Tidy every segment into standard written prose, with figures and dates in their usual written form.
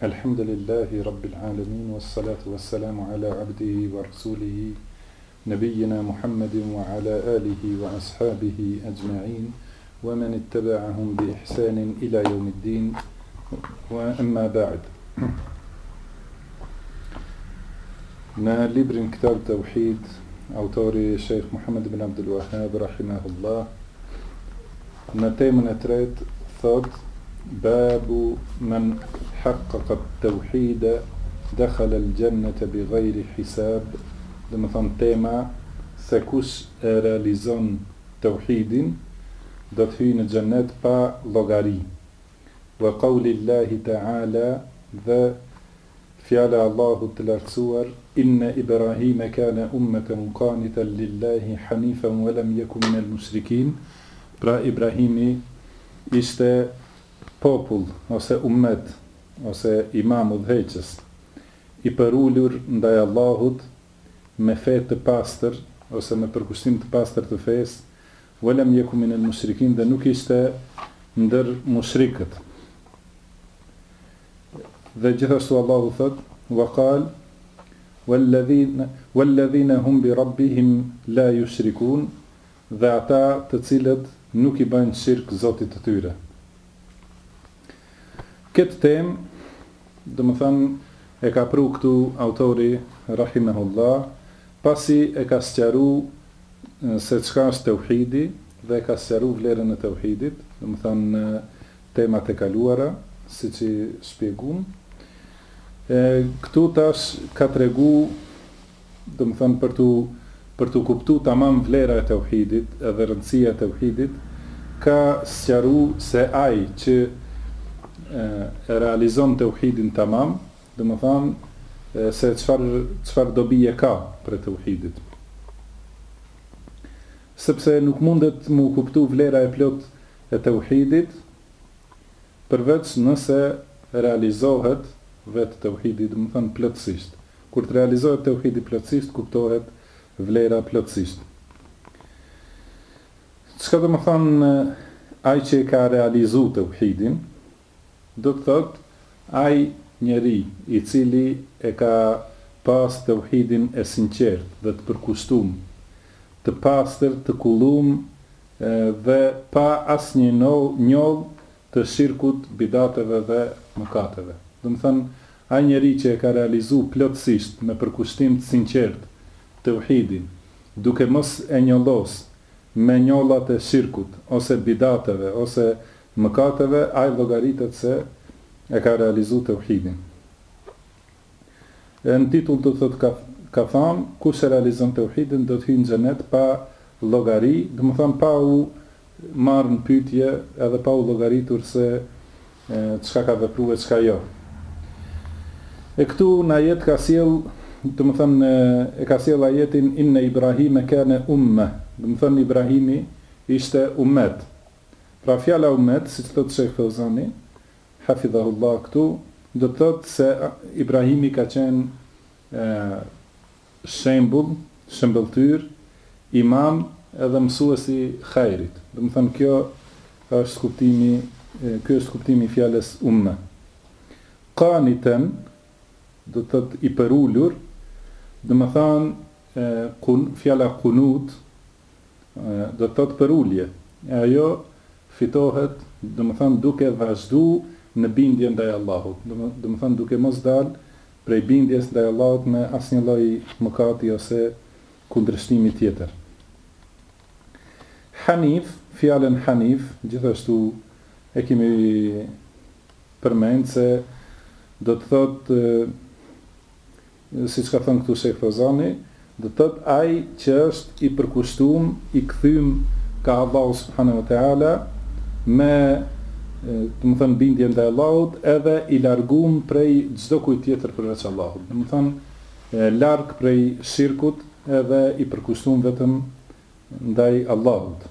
Alhamdulillahi Rabbil Alamin, wassalatu wassalamu ala abdihi wa rasulihi, nabiyina Muhammadin wa ala alihi wa ashabihi ajma'in, wa man ittaba'ahum bi ihsanin ila yawmiddin, wa amma ba'd. Në librin Kitab Tauhid, autori Sheikh Muhammad ibn Abdul Wahhab rahimahullah, në temën e tretë thot: Babu man haqqaqa at-tauhid dakhala al-jannata bighayri hisab. Do të thonë tema se kush e realizon tauhidin do të hyjë në xhennet pa llogari. Wa qawli Allahi ta'ala, dhe fjala Allahut të lartësuar: Inna Ibrahima kana ummatan qanitan lillahi hanifan wa lam yakun minal mushrikin. Pra Ibrahimi ishte popull ose ummet ose imam udhëheqës i përulur ndaj Allahut me fe të pastër ose me përkushtim të pastër të fesë, wa lam yakun minal mushrikin, dhe nuk ishte ndër mushrikët. Dhe gjithashtu Allahu thot: wa qal walladhina hum bi rabbihim la yushrikun, dhe ata të cilët nuk i bëjnë shirk Zotit të tyre. Këtë temë, do më thënë, e ka pru këtu autori rahimahullah, pasi e ka sqaru se çka është tauhidi dhe e ka sqaru vlerën e tauhidit, do më thënë temat e kaluara, si që shpjegum. Këtu tash ka tregu, do më thënë, për të kuptu tamam vlera e tauhidit edhe rëndësia e tauhidit, ka sqaru se ai që e realizon tauhidin tamam, do më thanë se çfarë dobi e ka për tauhidit. Sepse nuk mundet mu kuptu vlera e plot e tauhidit përveç nëse realizohet vetë tauhidi, do më thanë plotësisht. Kur të realizohet tauhidi plotësisht, kuptohet vlera plotësisht. Çka do më thanë ai që ka realizu tauhidin, do të thot ai njeri i cili e ka pas tauhidin e sinqert dhe të përkushtum, të pastër, të kullum dhe pa asnjë njoll të shirkut, bidateve dhe mëkateve. Do të thënë, ai njeri që e ka realizu plotësisht me përkushtim të sinqert tauhidin, duke mos e njollos me njollat e shirkut ose bidateve ose mëkateve, ai llogaritet se e ka realizu tauhidin. Në titull do të thot ka thënë, kush e realizon tauhidin do të hyjë në xhenet pa llogari, do të thonë pa u marrë në pyetje edhe pa u llogaritur se çka ka vepruar, çka jo. E këtu në ajet ka sjell, do të thonë e ka sjell ajetin Inna Ibrahima kana umma, do të thonë Ibrahimi ishte ummet. Pra fjala ummet, si të thotë Sheikh Fauzani, hafidhahullah këtu, do të thotë se Ibrahimi ka qenë shembëltyr, imam edhe mësuesi khairit. Do të thonë kjo është kuptimi i fjalës umme. Qanitan, do të thotë i përulur, do të thonë fjala qunut, do të thotë përulje. Ajo fitohet, do të thonë duke vazhdu në bindje ndaj Allahut, do të thonë duke mos dal prej bindjes ndaj Allahut me asnjë lloj mëkati ose kundërshtimi tjetër. Hanif, fjalën Hanif, gjithashtu e kemi përmend se do të thotë, siç ka thënë këtu Sheikh Fauzani, do të thotë ai që është i përkushtuar, i kthyem ka Allahu subhanahu wa taala me, do të thënë, bindje ndaj Allahut edhe i largum prej çdo kujt tjetër përveç Allahut. Do të thënë larg prej shirkut edhe i përkushtuar vetëm ndaj Allahut.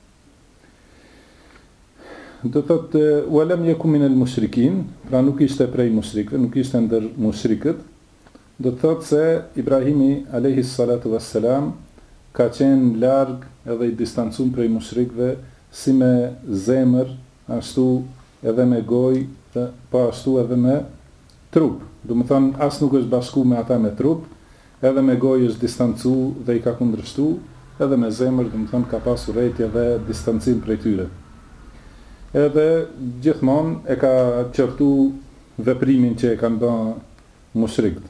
Do thotë wa lam yakun minal mushrikin, pra nuk ishte prej mushrikëve, nuk ishte ndër mushrikët. Do të thotë se Ibrahimi alayhi salatu wassalam ka qenë larg edhe i distancuar prej mushrikëve, si me zemër, ashtu edhe me gojë, po ashtu edhe me trup, do më thënë as nuk është bashku me ata me trup, edhe me gojë është distancu dhe i ka kundërshtu, edhe me zemër, do më thënë ka pasur urrëtie dhe distancim prej tyre. Edhe gjithmonë e ka qërtu veprimin që e kanë bërë mushrikët.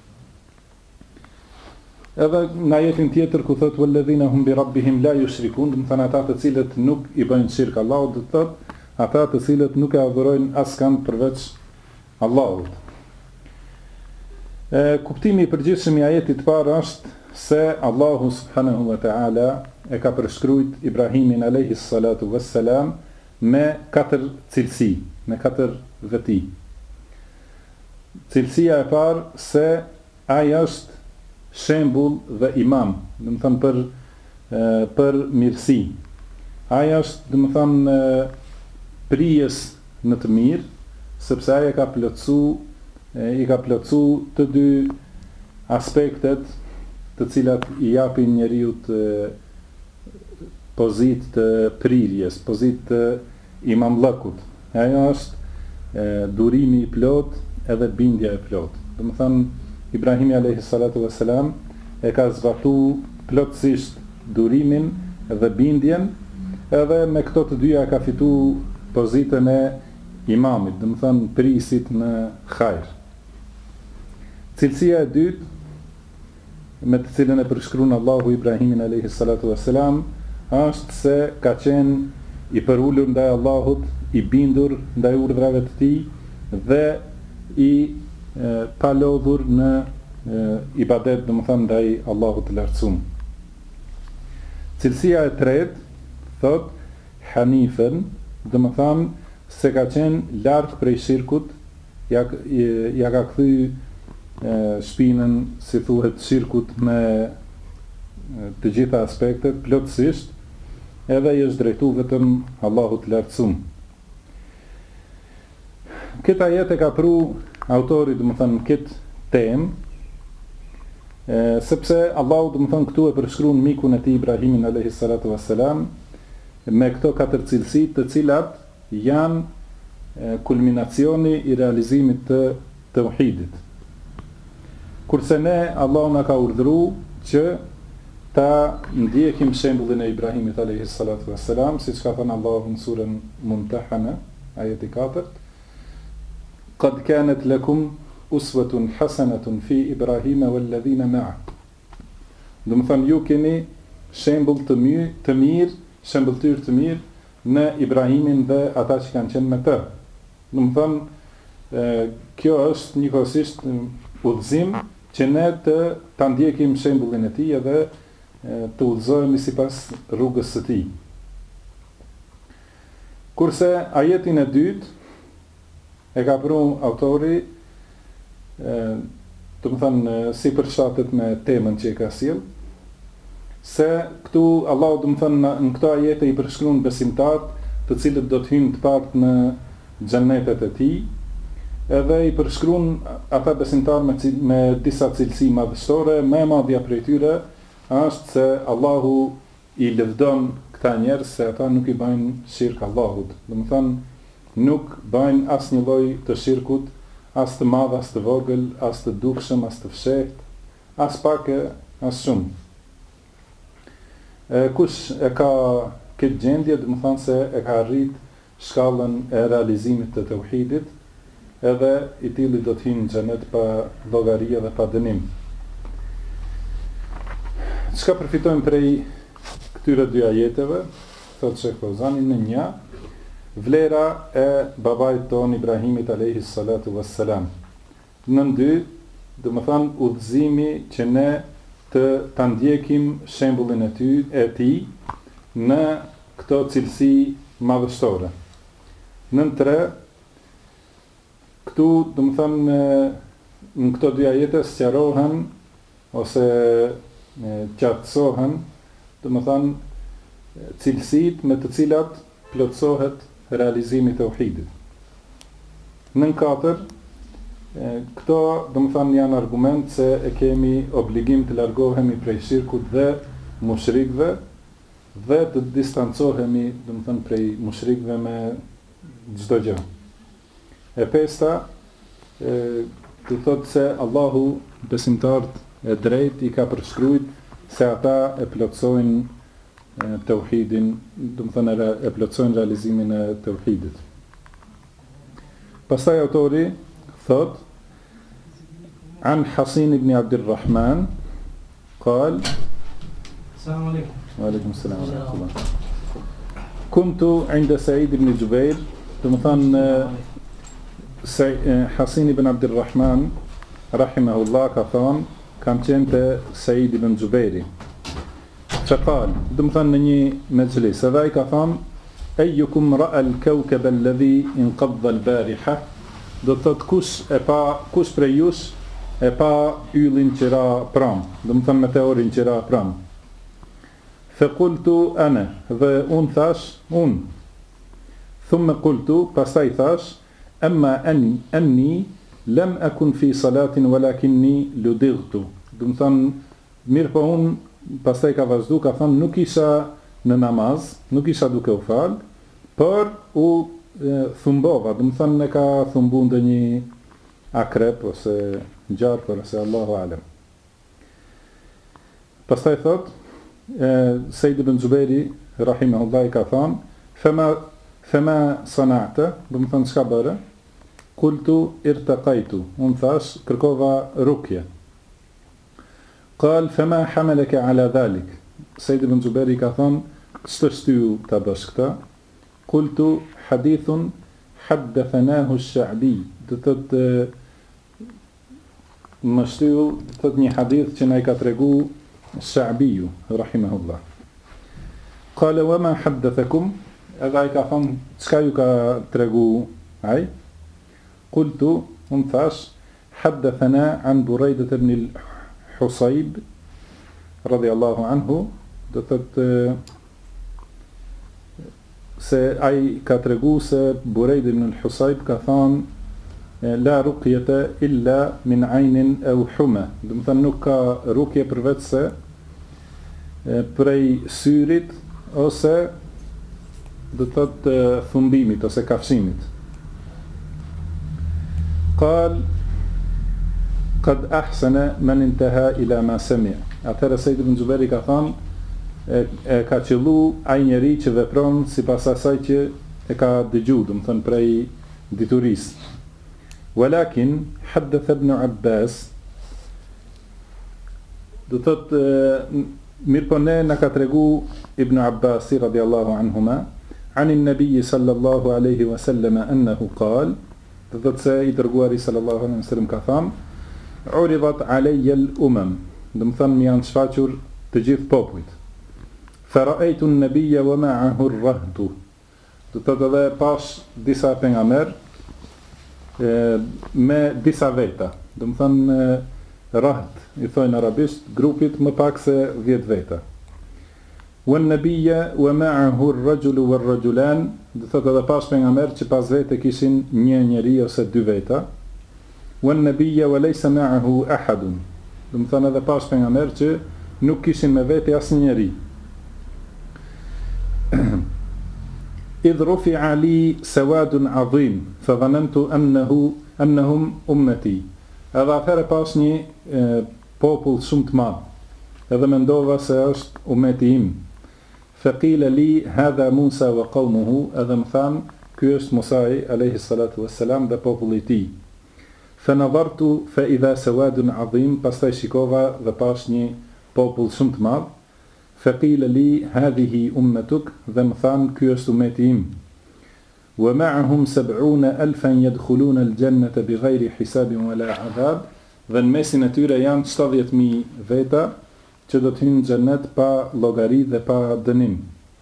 Edhe në ajetin tjetër ku thotë walladhina hum bi rabbihim la yushrikun, do të thënë ata të cilët nuk i bëjnë shirk Allahut, do të thotë ata të cilët nuk e adhurojnë askënd përveç Allahut. Kuptimi i përgjithshëm i ajetit të parë është se Allahu subhanahu wa ta'ala e ka përshkruajt Ibrahimin alayhi salatu wassalam me 4 cilësi, me 4 veti. Cilësia e parë se ai është shembull dhe imam, do të thënë për mirësi. Ai është, do të thënë, prijes në të mirë, sepse ai i ka plotsu të dy aspektet të cilat i japin njeriut pozitë të prirjes, pozitë të imamllëkut. Ajo është durimi i plot edhe bindja e plot. Do të thënë Ibrahimi alayhi salatu wassalam e ka zbatu plotësisht durimin dhe bindjen, edhe me këto të dyja ka fitu pozitën e imamit, do të thënë prisit në hajër. Cilësia e dytë me të cilën e përshkruan Allahu Ibrahimin alayhi salatu wassalam është se ka qenë i përulur ndaj Allahut, i bindur ndaj urdhrave të tij dhe i palodhur në ibadet, do të thënë ndaj Allahut të lartësuar. Cilësia e tretë thot hanifen, do të thënë se ka qenë larg prej shirkut, ja ka kthy shpinën, si thuhet, shirkut me të gjitha aspektet plotësisht, edhe i është drejtuar vetëm Allahut të lartësuar. Këtë ajet e ka pru autori, do të thënë, këtë temë, sepse Allahu, do të thënë, këtu e përshkruan mikun e tij Ibrahimin alayhi salatu wassalam me këto 4 cilësi, të cilat janë kulminacioni i realizimit të tauhidit. Kurse ne, Allahu na ka urdhëruar që ta ndjekim shembullin e Ibrahimit alayhi salatu wassalam, siç ka thënë Allahu në surën Mumtahana, ajeti 4. Qad kanat lakum uswatun hasanatun fi Ibrahima walladhina ma'a. Do të thënë ju keni shembull të mirë, shembulltyr të mirë në Ibrahimin dhe ata që kanë qenë me të. Do të thënë kjo është njëkohësisht udhëzim që ne ta ndjekim shembullin e tij edhe të udhëzohemi sipas rrugës së tij. Kurse ajetin e dytë e ka pru autori, do të thënë, si përshtatet me temën që e ka sjell, se këtu Allahu, do të thënë, në këto ajete i përshkruan besimtarët, të cilët do të hyjnë të parë në xhennetet e tij, edhe i përshkruan ata besimtarë me disa cilësi madhështore. Më e madhja prej tyre është se Allahu i lëvdon këta njerëz se ata nuk i bëjnë shirk Allahut. Do të thënë, nuk bëjnë asnjë lloj të shirkut, as të madh, as të vogël, as të dukshëm, as të fshehtë, as pak, as shumë. Kush e ka këtë gjendje, do të thënë se e ka arrit shkallën e realizimit të tauhidit, edhe i tillë do të hyjë në xhenet pa llogari dhe pa dënim. Çka përfitojmë prej këtyre dy ajeteve? Thotë Sheikh Fauzani në një, vlera e babait ton Ibrahimit alayhi salatu wassalam. Në dy, do të thënë udhëzimi që ne ta ndjekim shembullin e tij në këto cilësi madhështore. Në tre, këtu, do të thënë, në këto dy ajete sqarohen ose qartësohen, do të thënë, cilësitë me të cilat plotësohet realizimi të tauhidit. Në 4, këto, do të thënë, janë argument se e kemi obligim të largohemi prej shirkut dhe mushrikëve dhe të distancohemi, do të thënë, prej mushrikëve me çdo gjë. E 5, të thotë se Allahu besimtarët e drejt I ka përshkruajt se ata e plotësojnë tauhidin, do të thënë e plotësojnë realizimin e tauhidit. Pastaj autori thot An Hasin ibn Abdurrahman قال السلام عليكم. وعليكم السلام ورحمة الله. كنت عند سعيد بن جبير ثم حسين بن عبد الرحمن رحمه الله كان قنت سعيد بن جبير فقال ثم ني مجلس هذا كان أيكم رأى الكوكب الذي انقض البارحة do të thot kush prej jush e pa yllin që ra pram, do të thënë meteorin që ra pram. Fa qultu ana, dhe unë thash, unë. Thumma qultu, pastaj thash, amma anni lam akun fi salatin walakinni ludightu. Do të thënë mirë po unë pastaj ka vazhdu, ka thënë nuk isha në namaz, nuk isha duke u fal, por u thumbova, do të thënë ka thumbu ndonjë akrep ose gjarë, por ose Allahu alem. Pastaj thot Sejid ibn Zuberi rahimahullah ka thënë fema sana'ta, do të thënë çka bëre? Qultu irtaqaitu, unë thash kërkova rukje. Qal fema hamalaka ala dhalik, Sejid ibn Zuberi ka thënë ç'të shtyu ta bësh këtë? Qultu hadithun haddathanahu ash-Sha'bi, do të thotë më shtyu thot një hadith që na I ka tregu Sha'biu rahimahullah. Qala wa ma haddathakum, edhe ai ka thënë çka ju ka tregu ai? Qultu, unë thash haddathana an Buraidah ibn al-Husayb radiyallahu anhu, do thotë se ai ka tregu se Buraidah ibn al-Husayb ka thënë la ruqjete illa min ajnin e huma, do të thënë nuk ka rukje përveç se prej syrit ose do të thotë thumbimit ose kafshimit. Qal qad ahsana man intaha ila ma sami'. Atëherë Sejid ibn Zuberi ka thënë ka qëllu ai njeri që vepron sipas asaj që e ka dëgju, do të thënë prej diturisë. Walakin haddath ibn Abbas, do thot mirë po ne na ka tregu Ibn Abbasi radiallahu anhuma anin nabiyyi sallallahu alaihi wasallam annahu qal, do thot se I dërguari sallallahu alaihi wasallam ka thënë uridat alayya al-umam, do të thënë më janë shfaqur të gjithë popujt. Fa ra'aytu an-nabiyya wa ma'ahu ar-rahtu, do thot edhe pash disa pejgamber me disa veta, do të thënë raht, I thojnë arabisht grupit më pak se 10 veta. Wan nabiyya wa ma'ahu ar-rajulu war-rajulan, do thotë edhe pas pejgamber që pas vete kishin një njeri ose 2 veta. Wan nabiyya wa laysa ma'ahu ahadun, do të thënë edhe pas pejgamber që nuk kishin me vete asnjë njeri. إذ رفع لي سواد عظيم فظننت أنهم أمتي. Edhe atëherë pas një popull shumë të madh, edhe mendova se është umeti im. Faqila li hadha Musa wa qawmuhu, edhe më thanë ky është Musa alayhi salatu wassalam dhe populli I tij. Fanadhartu fa idha sawadun azim, pastaj shikova dhe pas një popull shumë të madh. Faqila li hadhihi ummatuk, dhe më thanë ky është umeti im. Wa ma'ahum 70,000 yadkhuluna al-jannata bighayri hisabin wala adhab, dhe në mesin e tyre janë 70,000 veta që do të hyjnë në xhennet pa llogari dhe pa dënim.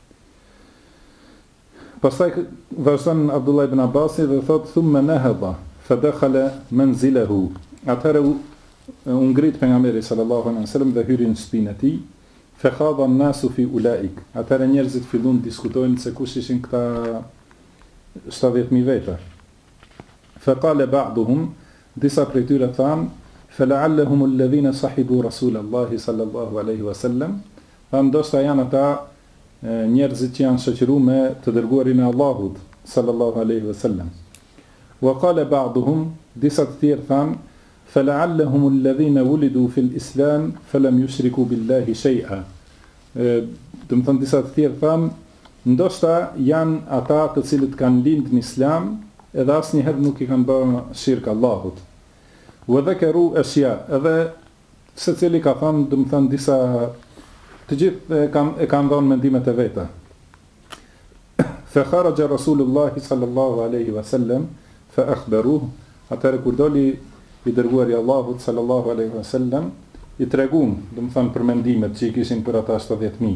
Pastaj vazhdon Abdullah ibn Abbasi dhe thot thumma nahada fa dakhala manzilahu. Atëherë u ngrit pejgamberi sallallahu alaihi wasallam dhe hyri në shtëpinë e tij. Fa khadha an-nasu fi ulaik. Atëherë njerëzit fillun të diskutojnë se kush ishin këta 70,000 veta. Fa qala ba'duhum, disa prej tyre thanë, fa la'allahum alladhina sahibu Rasulallahi sallallahu alaihi wasallam, ndoshta janë ata njerëzit që janë shoqëruar me të dërguarin e Allahut sallallahu alaihi wasallam. Wa qala ba'duhum, disa të tjerë thanë, فَلَعَلَّهُمُ الَّذِينَ وُلِدُوا فِي الْإِسْلَامِ فَلَمْ يُشْرِكُوا بِاللَّهِ شَيْئًا. Dëmë thënë disa të tjerë thanë, ndoshta janë ata të cilët kanë lindë në Islam, edhe asnjëherë nuk i kanë bërë shirkë Allahut. وَذَكَرُوا أَشْيَاءَ, edhe secili ka thënë, dëmë thënë disa, të gjithë e kanë dhënë mendimet e veta. فَخَرَجَ رَسُولُ اللَّهِ صَلَّى اللَّهُ عَلَيْهِ وَسَلَّمْ فَأَخْبَرُوهُ, atëherë kur doli i dërguari Allahut sallallahu alaihi wasallam, i treguan, do të thënë për mendimet që i kishin për ata 70.000.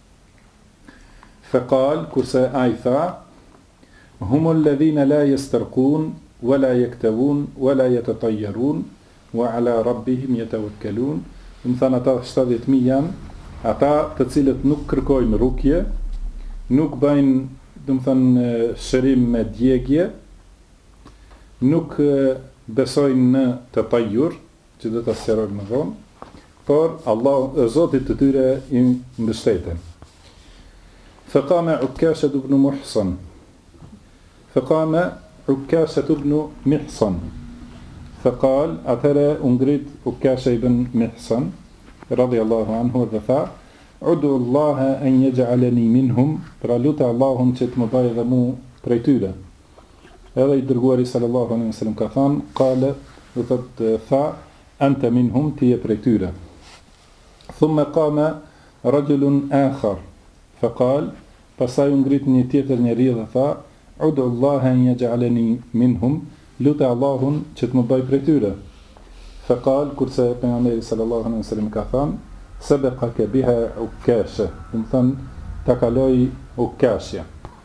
Faqal, kurse ai tha, humu alladhina la yastarqun wala yaktawun wala yatatayyarun wa ala rabbihim yatawakkalun. Do të thënë ata 70.000 janë ata të cilët nuk kërkojnë rukje, nuk bëjnë, do të thënë, shërim me djegje, nuk besojnë në të tajur, që dhe të sjerojnë më vonë, por Allah, Zotit të tyre i mbështeten. Faqama Ukasha ibn Muhsan. Faqama Ukasha ibn Mihsan. Faqal, atëre ungrit Ukasha ibn Mihsan, radhiyallahu anhu, dhe tha, udu Allaha an yaj'alani minhum, pra lutë Allahun që të më bëjë dhe mu prej tyre. Edhe i dërguari sallallahu alaihi wasallam ka thënë, qala, do të tha, anta minhum, ti je prej tyre. Thumma qama rajulun akhar, faqal, pastaj u ngrit një tjetër njeri dhe tha, udu Allaha an yaj'alani minhum, lutë Allahun që të më bëj prej tyre. Faqal, kurse pejgamberi sallallahu alaihi wasallam ka thënë, sabaqaka biha Ukasha, do të thënë ta kaloi Ukashja.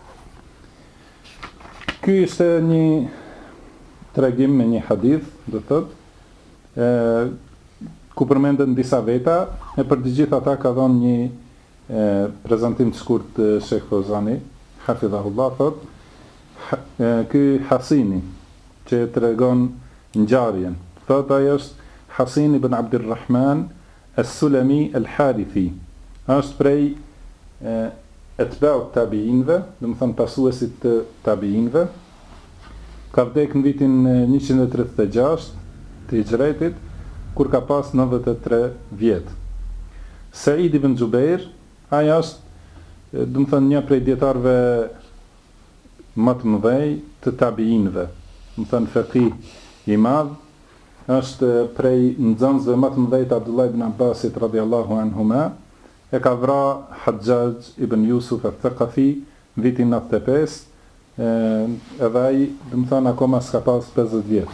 Ky ishte një tregim me një hadith, do thotë, ku përmenden disa veta, e për të gjithë ata ka dhënë një prezantim të shkurt Sheikh Fozani, hafidhahullah, thotë, ky Hasini që tregon ngjarjen, thotë ai është Hasin ibn Abdurrahman as-Sulami al-Harithi, është prej etba'u tabiinve, do të thënë pasuesit të tabiinve, ka vdekë në vitin 136 të hijretit, kur ka pas 93 vjet. Said ibn Jubair, ai është, do të thënë një prej dietarëve më të mëdhej të tabiinve, do të thënë faqih i madh, është prej nxënësve më të mëdhej të Abdullah ibn Abbasit radhiyallahu anhuma. E ka vra Hajjaj ibn Yusuf al-Thaqafi vitin 95, edhe ai, do të thënë, akoma s'ka pas 50 vjet.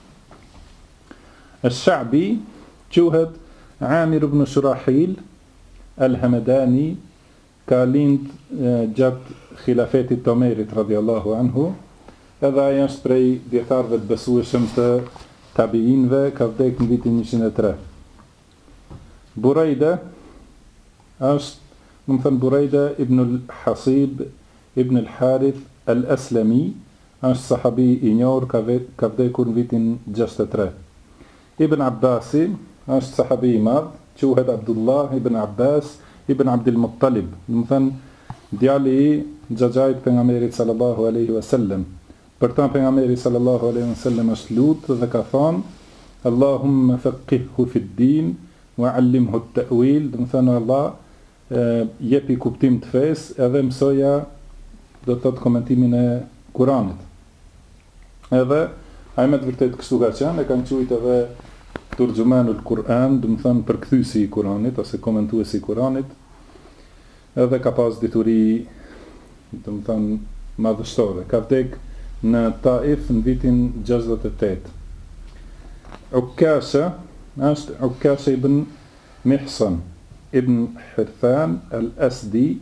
Ash-Sha'bi quhet Amir ibn Shurahil al-Hamadani, ka lind gjatë khilafetit të Omerit radhiyallahu anhu, edhe ai është prej dietarëve të besueshëm të tabiinve, ka vdekë në vitin 103. Burejda është, do të thënë, Burejda ibn al-Hasib ibn al-Harith al-Aslami, është sahabi i njohur, ka vdekur në vitin 63. Ibn Abbasi është sahabi i madh, quhet Abdullah ibn Abbas ibn Abdul Muttalib, do të thënë, djali i xhaxhait pejgamberit sallallahu alaihi wasallam. Për ta pejgamberi sallallahu alaihi wasallam është lutë dhe ka thënë, Allahumma faqihhu fi d-din wa 'allimhu at-ta'wil, do të thënë Allah jepi kuptim të fesë edhe mësoja, do të thotë, komentimin e Kuranit. Edhe ai me të vërtetë kështu ka qenë, e kanë quajtur edhe turxhumanul Kur'an, do të thënë përkthyesi i Kuranit ose komentuesi i Kuranit. Edhe ka pas dituri, do të thënë, madhështore. Ka vdek në Taif në vitin 68. Ukasha është Ukasha ibn Mihsan ibn Hirthan al-Asdi,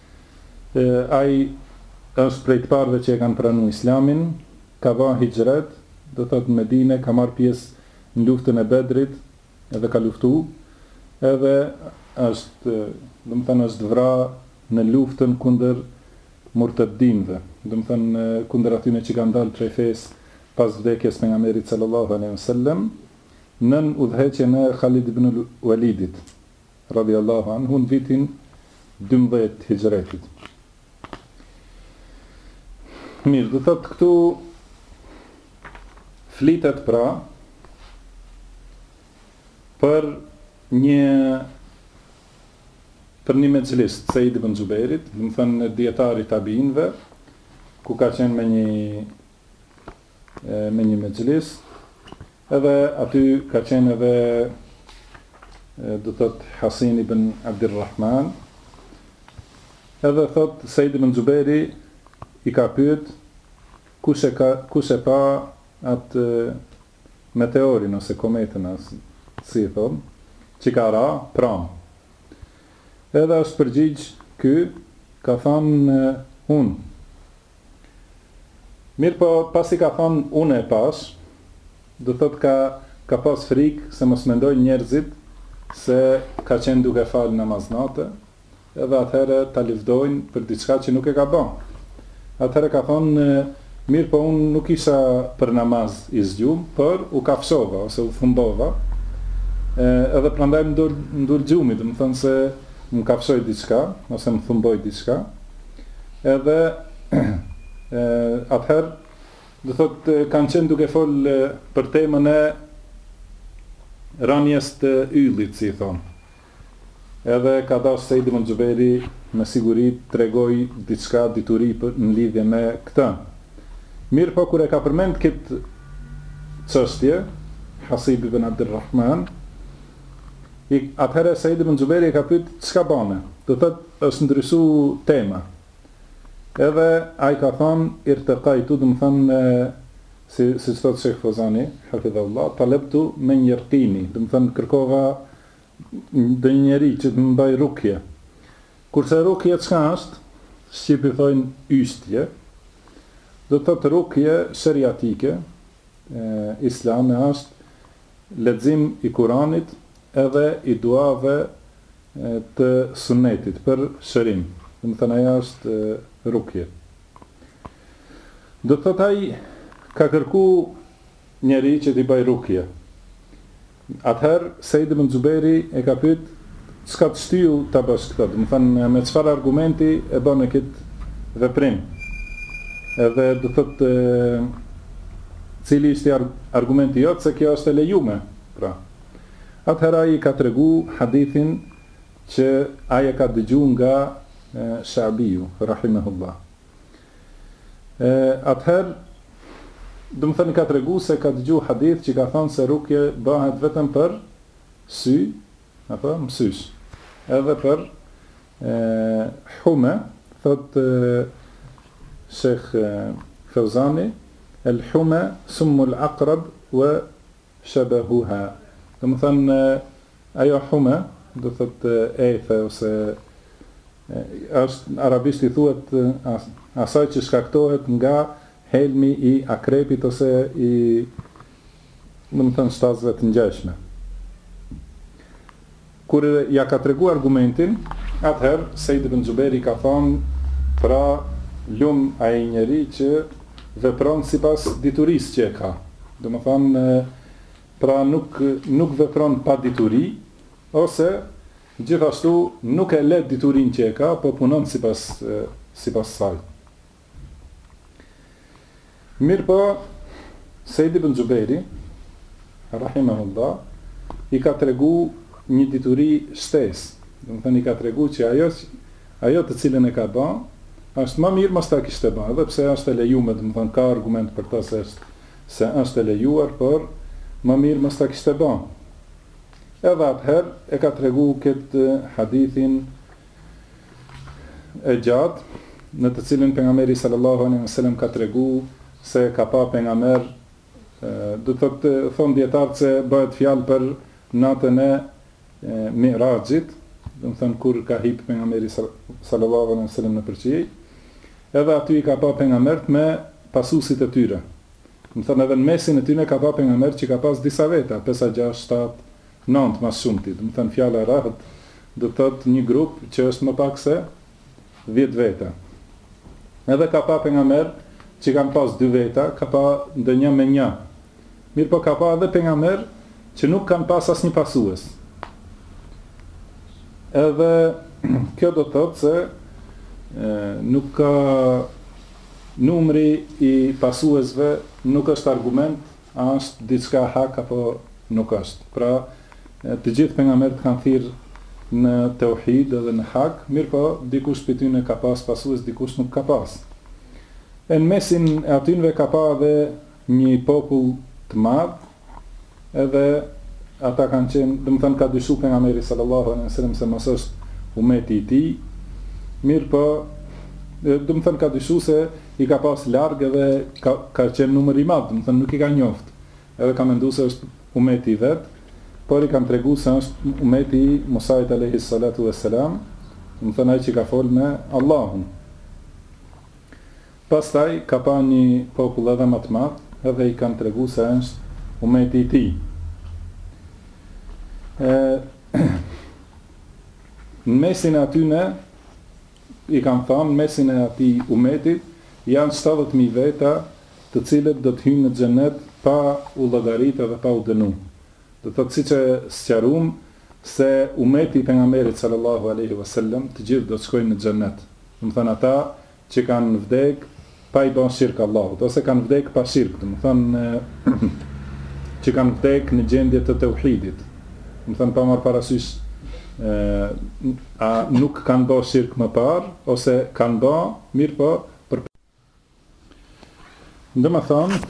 ai është prej të parëve që e kanë pranuar Islamin, ka vënë hijret, do të thotë në Medinë, ka marrë pjesë në luftën e Bedrit, edhe ka luftuar, edhe është, do të thënë, është vrarë në luftën kundër murtadinëve, do të thënë kundër atyre që kanë dalë prej fesë pas vdekjes pejgamberit sallallahu alaihi wasallam, nën udhëheqjen e Khalid ibn Walidit radhiyallahu anhu në vitin 12 hijretit. Mirë, do thotë këtu flitet pra për një mexhlis të Sejid ibn Xubairit, do të thënë dietari tabiinëve, ku ka qenë me një mexhlis, edhe aty ka qenë edhe do thot Hasin ibn Abdurrahman, edhe thot Sejid ibn Xubairi i ka pyet kush e pa atë meteorin ose kometën, si i thon, që ka ra pram. Edhe është përgjigj ky, ka thënë unë. Mirë po, pasi ka thënë unë e pas, do thot ka pas frikë se mos mendojnë njerëzit se ka qenë duke falë namaznate, edhe atëherë ta lëvdojnë për diçka që nuk e ka bën. Atëherë ka thonë, mirë po unë nuk isha për namaz i zgjum, për u kafshova ose u thumbova, edhe prandaj më ndur gjumi, do më thënë se më kafshoj diçka, ose më thumboj diçka, edhe atëherë, do thot, kanë qenë duke folë për temën e rënjes të yllit, si i thonë. Edhe ka dash Sejid ibn Xubairi me siguri tregoj diçka dituri në lidhje me këtë. Mirë po, kur e ka përmend këtë çështje, Hasib ibn Abdurrahman, atëherë Sejid ibn Xubairi ka pyet çka bane. Do thot, është ndryshu tema. Edhe ai ka thonë irtaqaitu, do të thonë si thot Sheikh Fozani, hafidhullah, talabtu men yaqini, do të thonë kërkova ndonjë njeri që të më bëj rukje. Kurse rukje çka është? Shqipi thonë ystje. Do të thotë rukje sheriatike, islame është lexim i Kuranit edhe i duave të sunetit për shërim. Do të thonë ajo është rukje. Do të thotë ai ka kërku njeri që t'i bëj rukje. Atëherë Sejid ibn Xubairi e ka pyet çka të shtyu ta bësh këtë, do të thënë me çfarë argumenti e bën këtë veprim. Edhe do të thotë cili ishte argumenti jot se kjo është e lejume. Pra. Atëherë ai ka tregu hadithin që ai e ka dëgjuar nga Shabiu rahimahullah. Atëherë do të thënë ka tregu se ka dëgjuar hadith që ka thënë se rukje bëhet vetëm për sy, apo mësysh. Edhe për hume, thot Sheikh Fawzani, el hume summul aqrab wa shabahuha. Do të thënë ajo hume, do thotë efe ose është arabisht i thuhet asaj që shkaktohet nga helmi i akrepit ose i, do të thënë, shtazëve të ngjashme. Kur ja ka tregu argumentin, atëherë Sejid ibn Xubairi ka thonë, pra lum ai njeri që vepron sipas diturisë që e ka. Do të thonë, pra nuk vepron pa dituri, ose gjithashtu nuk e let diturinë që e ka, po punon sipas saj. Mirë po, Sejid ibn Xubairi, rahimahullah, i ka tregu një dituri shtesë. Do të thënë i ka tregu që ajo të cilën e ka bën, është më mirë mos ta kishte bën, edhe pse është e lejuar, do të thënë ka argument për të se është e lejuar, por më mirë mos ta kishte bën. Edhe atëherë e ka tregu këtë hadithin e gjatë, në të cilin pejgamberi sallallahu alaihi wasallam ka tregu se ka pa pejgamber, do të thonë dietarët se bëhet fjalë për natën e Mi'rajit, do të thonë kur ka hip pejgamberi sallallahu alaihi wasallam në përqij, edhe aty i ka pa pejgambert me pasuesit e tyre. Do të thonë edhe në mesin e tyre ka pa pejgamber që ka pas disa veta, 5, 6, 7, 9 mas shumti. Do të thonë fjala rahat, do të thotë një grup që është më pak se 10 veta. Edhe ka pa pejgamber që kanë pas 2 veta, ka pa ndonjë me 1. Mirë po ka pa edhe pejgamber që nuk kanë pas asnjë pasues. Edhe kjo do të thotë se nuk ka numri i pasuesve nuk është argument a është diçka hak apo nuk është. Pra, të gjithë pejgamberët kanë thirrë në tauhid edhe në hak, mirë po dikush prej tyre ka pas pasues, dikush nuk ka pas. E në mesin e atynve ka pa edhe një popull të madh, edhe ata kanë qenë, domethënë ka dyshu pejgamberi sallallahu alaihi wasallam se mos është umeti i tij, mirë po domethënë ka dyshu se i ka pas larg edhe ka qenë numër i madh, domethënë nuk i ka njoft. Edhe ka menduar se është umeti i vet, por i kanë treguar se është umeti i Musait alayhi salatu wassalam, domethënë ai që ka folë me Allahun. Pastaj ka pa një popull edhe më të madh, edhe i kanë treguar se është umeti i tij. Në mesin e atyne i kanë thënë, mesin e atij umetit janë 70.000 veta, të cilët do të hyjnë në xhenet pa u llogaritë dhe pa u dënuar. Do të thotë siç e sqaruam se umeti i pejgamberit sallallahu alaihi wasallam të gjithë do të shkojnë në xhenet. Domethënë ata që kanë vdek pa i bën shirk Allahut, ose kanë vdek pa shirk, domethënë që kanë vdek në gjendje të tauhidit. Domethënë pa marrë parasysh a nuk kanë bërë shirk më parë ose kanë bërë, mirë po për domethënë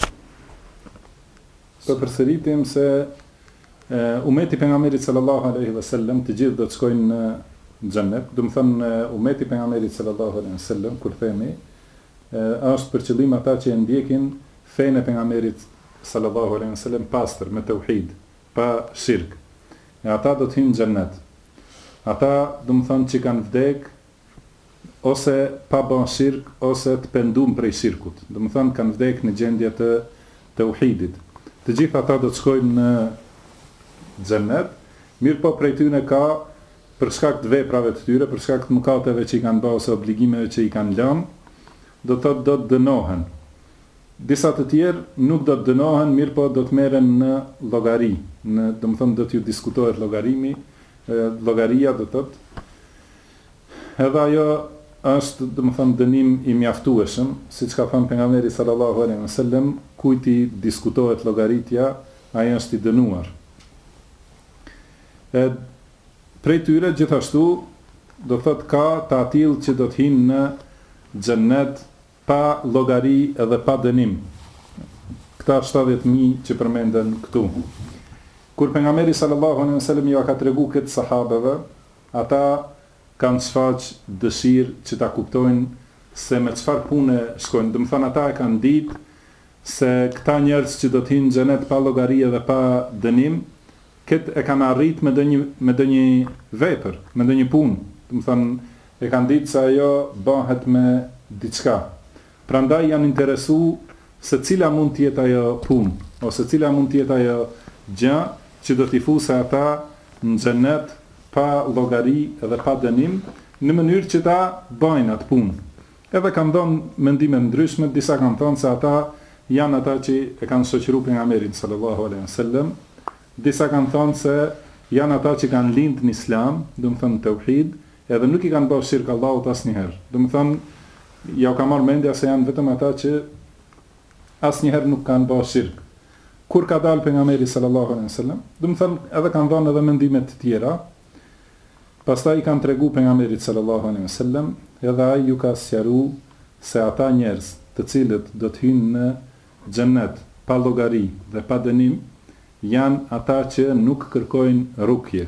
përsëritim se umeti pejgamberit sallallahu alaihi wasallam të gjithë do të shkojnë në xhenet. Domethënë umeti pejgamberit sallallahu alaihi wasallam kur themi është për qëllim ata që e ndjekin fenë e pejgamberit sallallahu alaihi wasallam pastër me tauhid, pa shirk. E ata do të hyjnë në xhenet. Ata domethënë që kanë vdek ose pa bën shirk ose të penduar prej shirkut. Domethënë kanë vdek në gjendje të tauhidit. Të gjithë ata do të shkojnë në xhenet, mirë po prej tyre ka për shkak të veprave të tyre, për shkak të mëkateve që i kanë bërë ose obligimeve që i kanë lënë, do të dënohen. Disa të tjerë nuk do të dënohen, mirë po do të merren në llogari, domethënë do t'ju diskutohet llogarimi, llogaria do të thotë. Edhe ajo është domethënë dënim i mjaftueshëm, siç ka thënë pejgamberi sallallahu alaihi wasallam, kujt i diskutohet llogaritja, ai është i dënuar. Prej tyre gjithashtu do thotë ka të atill që do të hyjnë në xhenet pa llogari edhe pa dënim. Këta 70.000 që përmenden këtu. Kur pejgamberi sallallahu alaihi wasallam ju ka treguar këtë sahabeve, ata kanë shfaq dëshirë që ta kuptojnë se me çfarë pune shkojnë. Domethënë ata e kanë ditë se këta njerëz që do të hyjnë në xhenet pa llogari dhe pa dënim, këtë e kanë arrit me ndonjë vepër, me ndonjë punë. Domethënë e kanë ditë se ajo bëhet me diçka. Prandaj janë interesuar se cila mund të jetë ajo punë, ose cila mund të jetë ajo gjë që do t'i fusë ata në xhenet pa llogari dhe pa dënim, në mënyrë që ta bëjnë atë punë. Edhe kanë dhënë mendime ndryshme, disa kanë thënë se ata janë ata që e kanë shoqëruar pejgamberin sallallahu alaihi wasallam, disa kanë thënë se janë ata që kanë lindë në Islam, domethënë tauhid, edhe nuk i kanë bërë shirk Allahut asnjëherë. Domethënë ja ka marrë mendja se janë vetëm ata që asnjëherë nuk kanë bërë shirk. Kur ka dalë pejgamberi sallallahu alaihi wasallam, domethënë edhe kanë dhënë edhe mendime të tjera. Pastaj i kanë treguar pejgamberit sallallahu alaihi wasallam, edhe ai ju ka sqaruar se ata njerëz të cilët do të hyjnë në xhenet pa llogari dhe pa dënim, janë ata që nuk kërkojnë rukje.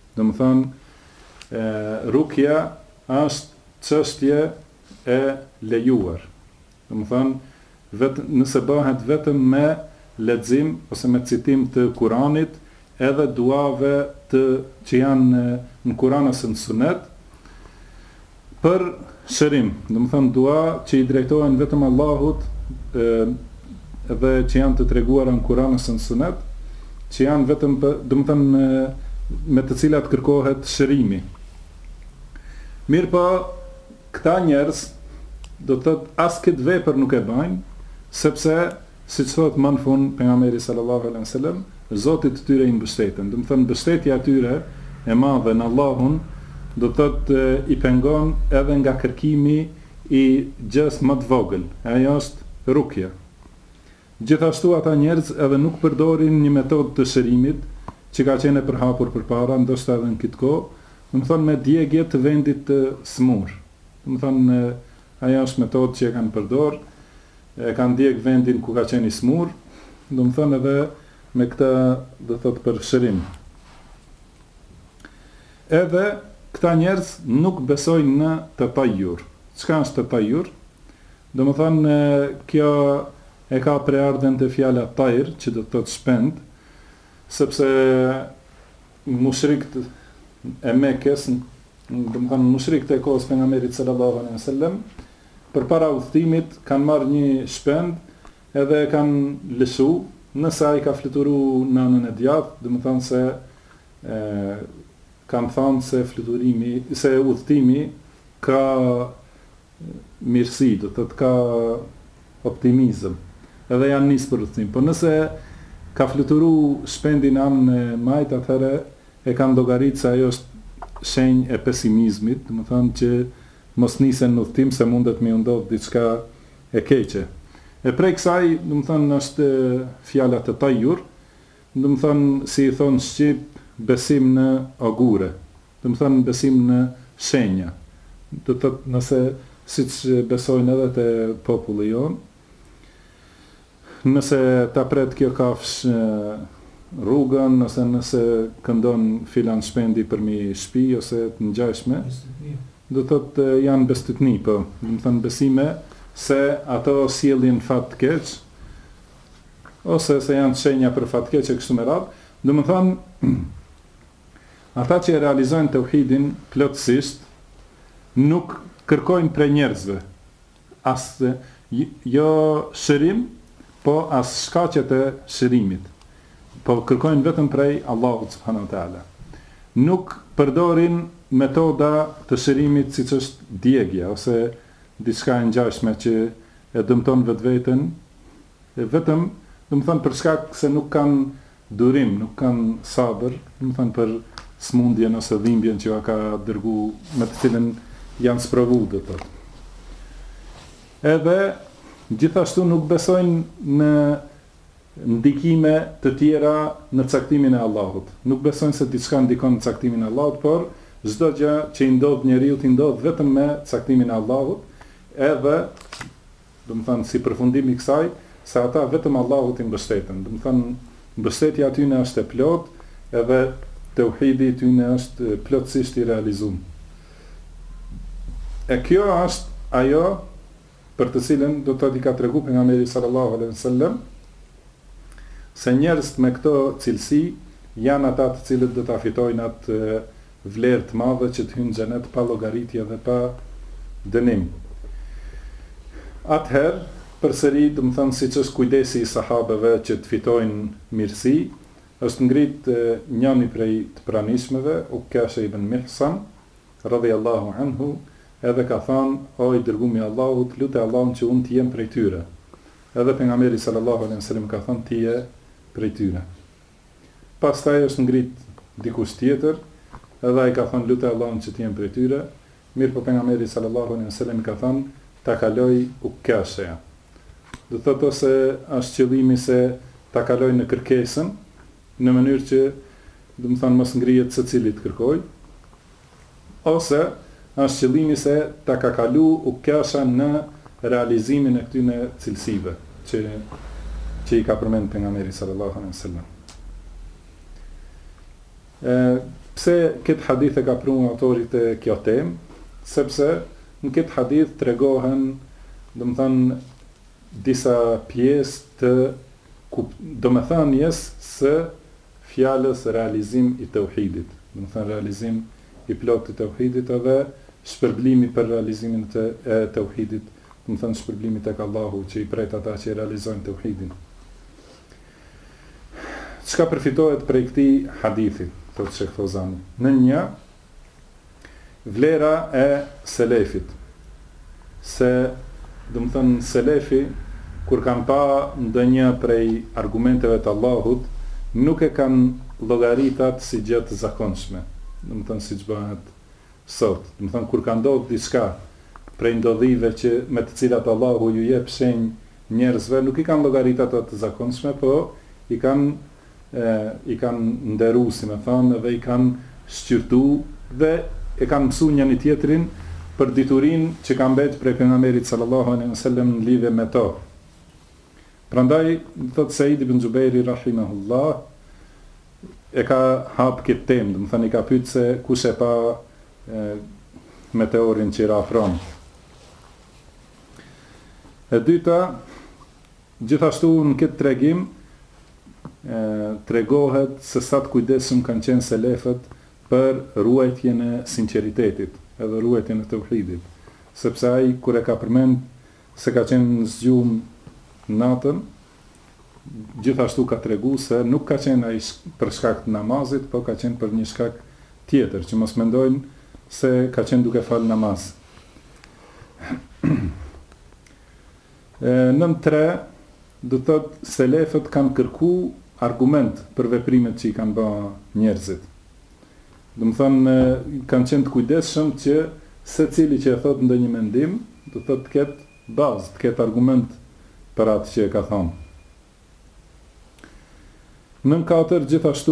Domethënë rukja është çështje e lejuar. Domethënë nëse bëhet vetëm me lexim ose me citim të Kuranit, edhe duave që janë në Kuran ose në Sunet, për shërim, domethënë dua që i drejtohen vetëm Allahut, dhe që janë të treguara në Kuran ose në Sunet, që janë vetëm domethënë me të cilat kërkohet shërimi. Mirë po, këta njerëz do të thotë as këtë vepër nuk e bëjnë, sepse siç thot më në fund pejgamberi sallallahu alaihi wasallam, Zoti të tyre i mbështeten. Domethënë mbështetja e tyre e madhe në Allahun do të thotë i pengon edhe nga kërkimi i gjës më të vogël. Ajo është rukja. Gjithashtu ata njerëz edhe nuk përdorin një metodë të shërimit që ka qenë e përhapur përpara, ndoshta edhe në këtë kohë, do të thonë me djegje të vendit të smur. Do të thonë ajo është metodë që e kanë përdor, e kanë djeg vendin ku ka qenë i smur, do të thonë edhe me këtë do thotë për shërim. Edhe këta njerëz nuk besojnë në tatajur. Çka është tatajur? Do të thonë kjo e ka preardhën të fjala tajr, që do të thotë shpend, sepse mushrikët e Mekës, do të thonë mushrikët e kohës pejgamberit sallallahu alaihi wasallam, përpara udhëtimit kanë marrë një shpend edhe e kanë lëshu, nëse ai ka fluturuar në anën e djathtë, do të thonë se kanë thënë se udhëtimi ka mirësi, do të thotë ka optimizëm, edhe janë nisë për udhëtim. Por nëse ka fluturu shpendi në anën e majt, atëherë e kanë llogaritë se ajo është shenjë e pesimizmit, do të thonë që mos nisen në udhëtim se mundet me ndodh diçka e keqe. E prej kësaj, do të thonë është fjala të tajur, do të thonë si i thonë shqip, besim në augure, do të thonë besim në shenja. Do të thotë nëse siç besojnë edhe te populli jon, nëse ta pret kjo kafsh rrugën, nëse këndon filan shpendi për mi shtëpi ose të ngjashme, do të thotë janë bestytni, po, do të thonë besime se ato sjellin fat të keq, ose se janë shenja për fat të keq e kështu me radhë. Do të thonë ata që e realizojnë tauhidin plotësisht nuk kërkojnë prej njerëzve as jo shërim, po as shkaqet e shërimit, po kërkojnë vetëm prej Allahut subhanahu wa taala. Nuk përdorin metoda të shërimit siç është djegja ose diçka e ngjashme që e dëmton vetveten, vetëm, do të thonë për shkak se nuk kanë durim, nuk kanë sabër, do të thonë për smundjen ose dhimbjen që ja ka dërgu, me të cilën janë sprovu, do të thotë. Edhe gjithashtu nuk besojnë në ndikime të tjera në caktimin e Allahut. Nuk besojnë se diçka ndikon në caktimin e Allahut, por çdo gjë që i ndodh njeriu i ndodh vetëm me caktimin e Allahut, edhe, do të thonë si përfundim i kësaj, se ata vetëm Allahut i mbështeten. Do të thonë mbështetja aty në është e plot, edhe tauhidi aty në është plotësisht i realizuar. E kjo është ajo për të cilën do të ka tregu pejgamberi sallallahu alaihi wasallam se njerëzit me këto cilësi janë ata të cilët do ta fitojnë atë vlerë të madhe që të hyjnë në xhenet pa llogaritje dhe pa dënim. Atëherë, përsëri, do të thënë siç është kujdesi i sahabeve që të fitojnë mirësi, është ngrit njëri prej të pranishmeve, Ukasha ibn Mihsan, radhiyallahu anhu, edhe ka thënë, o i dërguari i Allahut, lutë Allahun që unë të jem prej tyre. Edhe pejgamberi sallallahu alaihi wasallam ka thënë ti je prej tyre. Pastaj është ngrit dikush tjetër, edhe ai ka thënë lutë Allahun që të jem prej tyre. Mirë, po pejgamberi sallallahu alaihi wasallam ka thënë ta kaloj Ukasha. Do thotë ose është qëllimi se ta kaloj në kërkesën, në mënyrë që, do të thonë, mos ngrihet secili të kërkoj, ose është qëllimi se ta ka kalu Ukasha në realizimin e këtyne cilësive që i ka përmend pejgamberi sallallahu alaihi wasallam. Pse këtë hadith e ka pranuar autorit e kjo temë? Sepse në këtë hadith tregohen, do të thonë, disa pjesë të domethënies së fjalës realizim i tauhidit, do të thonë realizim i plotë të tauhidit edhe shpërblimi për realizimin e tauhidit, do të thonë shpërblimi tek Allahu që i pret ata që realizojnë tauhidin. Çka përfitohet prej këtij hadithi, thotë Sheikh Fozani? Në një, vlera e selefit. Se, do të thënë, selefi, kur kanë pa ndonjë prej argumenteve të Allahut, nuk e kanë llogaritat si gjë të zakonshme. Do të thënë siç bëhet sot. Do të thënë kur ka ndodhur diçka prej ndodhive që me të cilat Allahu ju jep shenjë njerëzve nuk i kanë llogarit ato të zakonshme, po i kanë nderu, si me thonë, dhe i kanë shqyrtu dhe e kanë mësu njëri tjetrin për diturinë që ka mbetë prej pejgamberit sallallahu alaihi wasallam në lidhje me to. Prandaj thot Said ibn Xhubairi rahimahullah e ka hap këtë temë, do të thënë i ka pyet se kush e pa meteorin që i afron. E dyta, gjithashtu në këtë tregim tregohet se sa të kujdesshëm kanë qenë selefët për ruajtjen e sinqeritetit, edhe ruajtjen e tauhidit, sepse ai kur e ka përmend se ka qenë në zgjumë natën, gjithashtu ka tregu se nuk ka qenë ai për shkak të namazit, po ka qenë për një shkak tjetër, që mos mendojnë se ka qenë duke fal namaz. Nën 3, do thot selefët kanë kërku argument për veprimet që i kanë bërë njerëzit. Do të thonë kanë qenë të kujdesshëm që secili që e thot ndonjë mendim, do thot të ketë bazë, të ketë argument për atë që e ka thonë. Nën 4, gjithashtu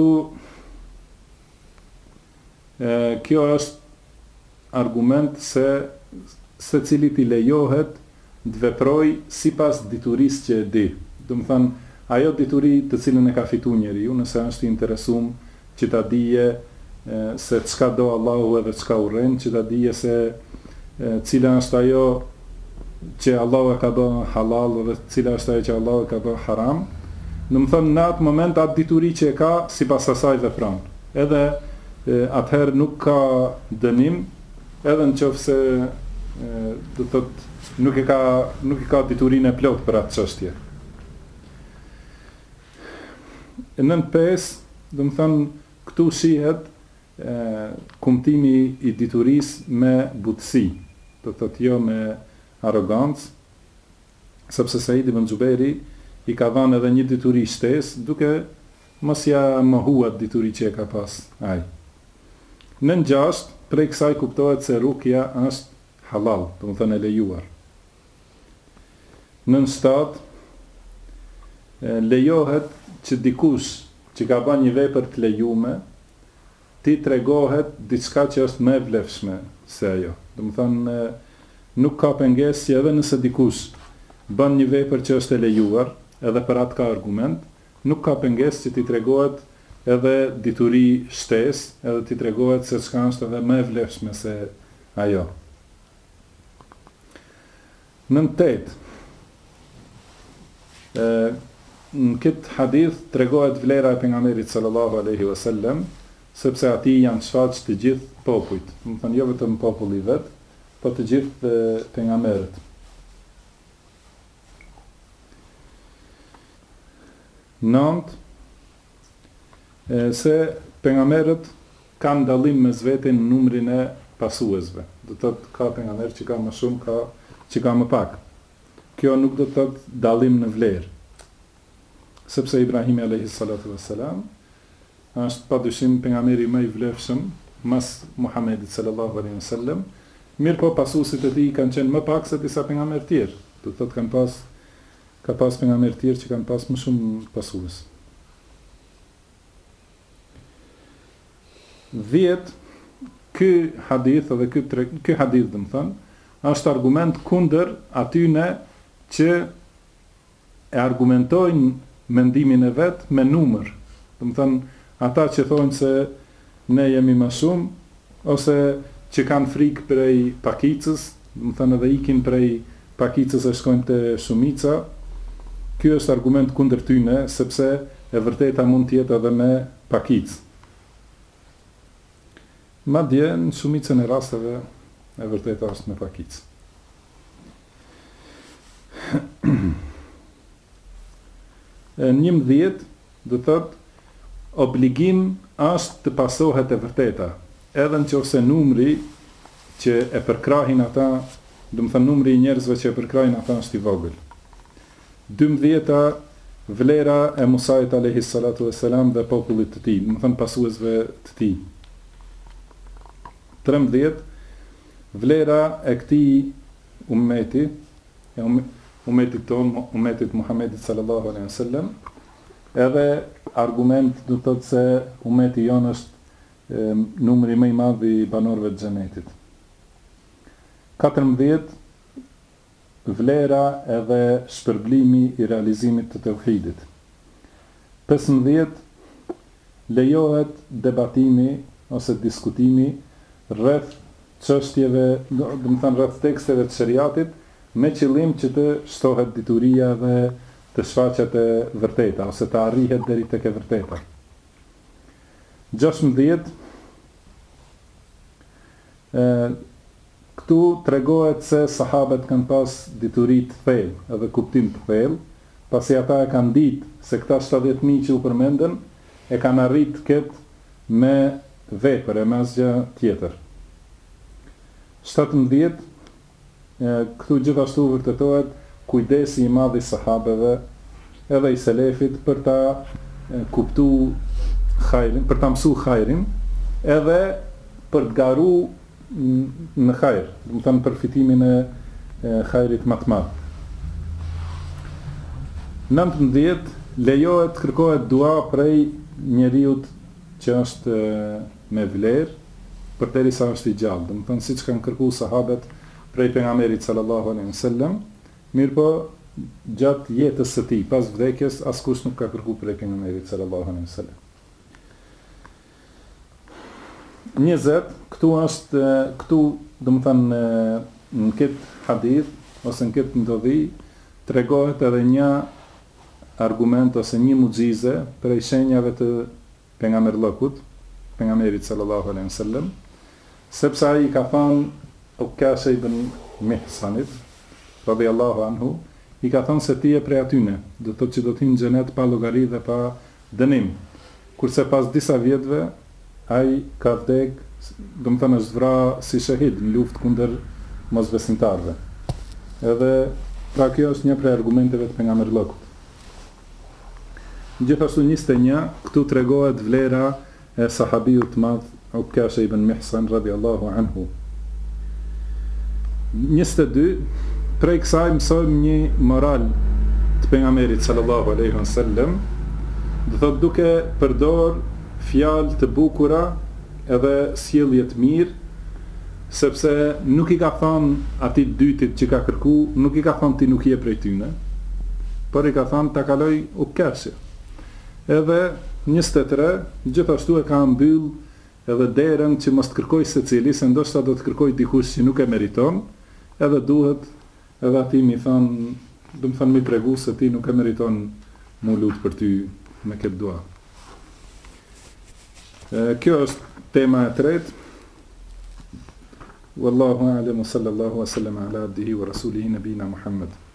kjo është argument se secilit i lejohet të veproj sipas diturisë që e di. Do të thënë, ajo dituri të cilën e ka fitu njeriu, nëse është i interesuar që ta dije se çka do Allahu edhe çka urren, që ta dije se cila është ajo që Allahu e ka bërë halal dhe cila është ajo që Allahu e ka bërë haram. Do të thënë, në atë moment atë dituri që e ka sipas asaj vepron. Edhe atëherë nuk ka dënim, edhe nëse do të thotë nuk i ka diturinë e plot për atë çështje. Nën 5, do të thënë, këtu shihet kumtimi i diturisë me butësi, do të thotë jo me arrogancë, sepse Said ibn Xhubairi i ka dhënë edhe një dituri shtesë, duke mos ja mohuar dituri që e ka pas ai. Nën 6, prej kësaj kuptohet se rukja është halal, do të thënë e lejuar. Nën 7, lejohet që dikush që ka bën një vepër të lejume, ti tregohet diçka që është më e vlefshme se ajo. Do të thënë nuk ka pengesë edhe nëse dikush bën një vepër që është e lejuar, edhe për atë ka argument, nuk ka pengesë që ti tregohet edhe dituri shtesë, edhe ti tregohet se çka është edhe më e vlefshme se ajo. Nën 8, në këtë hadith tregohet vlera e pejgamberit sallallahu alaihi wasallam, sepse ati janë shfaq të gjithë popujt, do të thënë jo vetëm populli vet, po të gjithë pejgamberët. 9, se pejgamberët kanë dallim mes vete në numrin e pasuesve. Do të thotë ka pejgamber që ka më shumë, ka që ka më pak. Kjo nuk do të thotë dallim në vlerë. Sepse Ibrahimi alayhi salatu wassalam është padyshim pejgamberi më i vlefshëm mas Muhamedit sallallahu alaihi wasallam, mirë po pasuesit e tij kanë qenë më pak se disa pejgamberë tjerë. Do të thotë ka pas pejgamberë tjerë që kanë pas më shumë pasues. 10, ky hadith do të thënë, është argument kundër atyne që e argumentojnë mendimin e vet me numër. Do të thënë, ata që thonë se ne jemi më shumë, ose që kanë frikë prej pakicës, do të thënë edhe ikin prej pakicës e shkojnë te shumica. Ky është argument kundër tyne, sepse e vërteta mund të jetë edhe me pakicë. Madje në shumicën e rasteve e vërteta është me pakicë. 11, do thotë, obligim është të pasohet e vërteta, edhe nëse numri që e përkrahin ata, do të thënë numri i njerëzve që e përkrahin ata është i vogël. 12, vlera e Musait alayhi salatu wassalam dhe popullit të tij, do të thënë pasuesve të tij. 13, vlera e këtij ummeti, umetit ton, umetit Muhammedit sallallahu alaihi wasallam. Edhe argument do të thotë se umeti jonë është numri më i madh i banorëve të xhenetit. 14 vlera edhe shpërblimi i realizimit të tauhidit. 15 lejohet debatimi ose diskutimi rreth çështjeve, do të thënë rreth teksteve të shariatit, me qëllim që të shtohet dituria dhe të shfaqet e vërteta ose të arrihet deri tek e vërteta. 16 këtu tregohet se sahabët kanë pas dituri të thellë edhe kuptim të thellë, pasi ata e kanë ditë se këta 70.000 që u përmendën e kanë arritë këtë me vepër e me asgjë tjetër. 17 këtu gjithashtu vërtetohet kujdesi i madh i sahabeve edhe i selefit për ta kuptu hajrin, për ta mësu hajrin, edhe për të garu në hajr, do të thënë përfitimin e hajrit më të madh. 19 lejohet kërkohet dua prej njeriu që është me vlerë përderisa është i gjallë, do të thënë siç kanë kërkuar sahabët prej pejgamberit sallallahu alaihi wasallam, mirëpo gjatë jetës së tij pas vdekjes askush nuk ka kërkuar prej pejgamberit sallallahu alaihi wasallam. 20 këtu është këtu do të thënë në këtë hadith ose në këtë ndodhi tregohet edhe një argument ose një mucize prej shenjave të pejgamberllëkut, pejgamberit sallallahu alaihi wasallam, sepse ai ka thënë Ukasha ibn Mihsanit radhiyallahu anhu, i ka thënë se ti je prej atyne, do të thotë që do të hyjë në xhenet pa llogari dhe pa dënim. Kurse pas disa vjetëve ai ka vdek, do të thënë është vrarë si shahid në luftë kundër mosbesimtarëve. Edhe pra kjo është një prej argumenteve të pejgamberllëkut. Gjithashtu 21 këtu tregohet vlera e sahabiut të madh Ukasha ibn Mihsan radhiyallahu anhu. 22 prej kësaj mësojmë një moral të pejgamberit sallallahu alaihi wasallam, do thotë duke përdor fjalë të bukura edhe sjellje të mirë, sepse nuk i ka thënë atij dytit që ka kërku, nuk i ka thënë ti nuk je prej tyne, por i ka thënë ta kaloj Ukasha. Edhe 23 gjithashtu e ka mbyll edhe derën që mos të kërkoj secili, se ndoshta do të kërkoj dikush që nuk e meriton, edhe duhet edhe ati mi thanë, do më thanë mi tregu se ti nuk e meriton mu lutë për ty me këtë dua. Kjo është tema e tretë. Wallahu a'lam, sallallahu wa sallam ala abdihi wa rasulihi nabina Muhammad.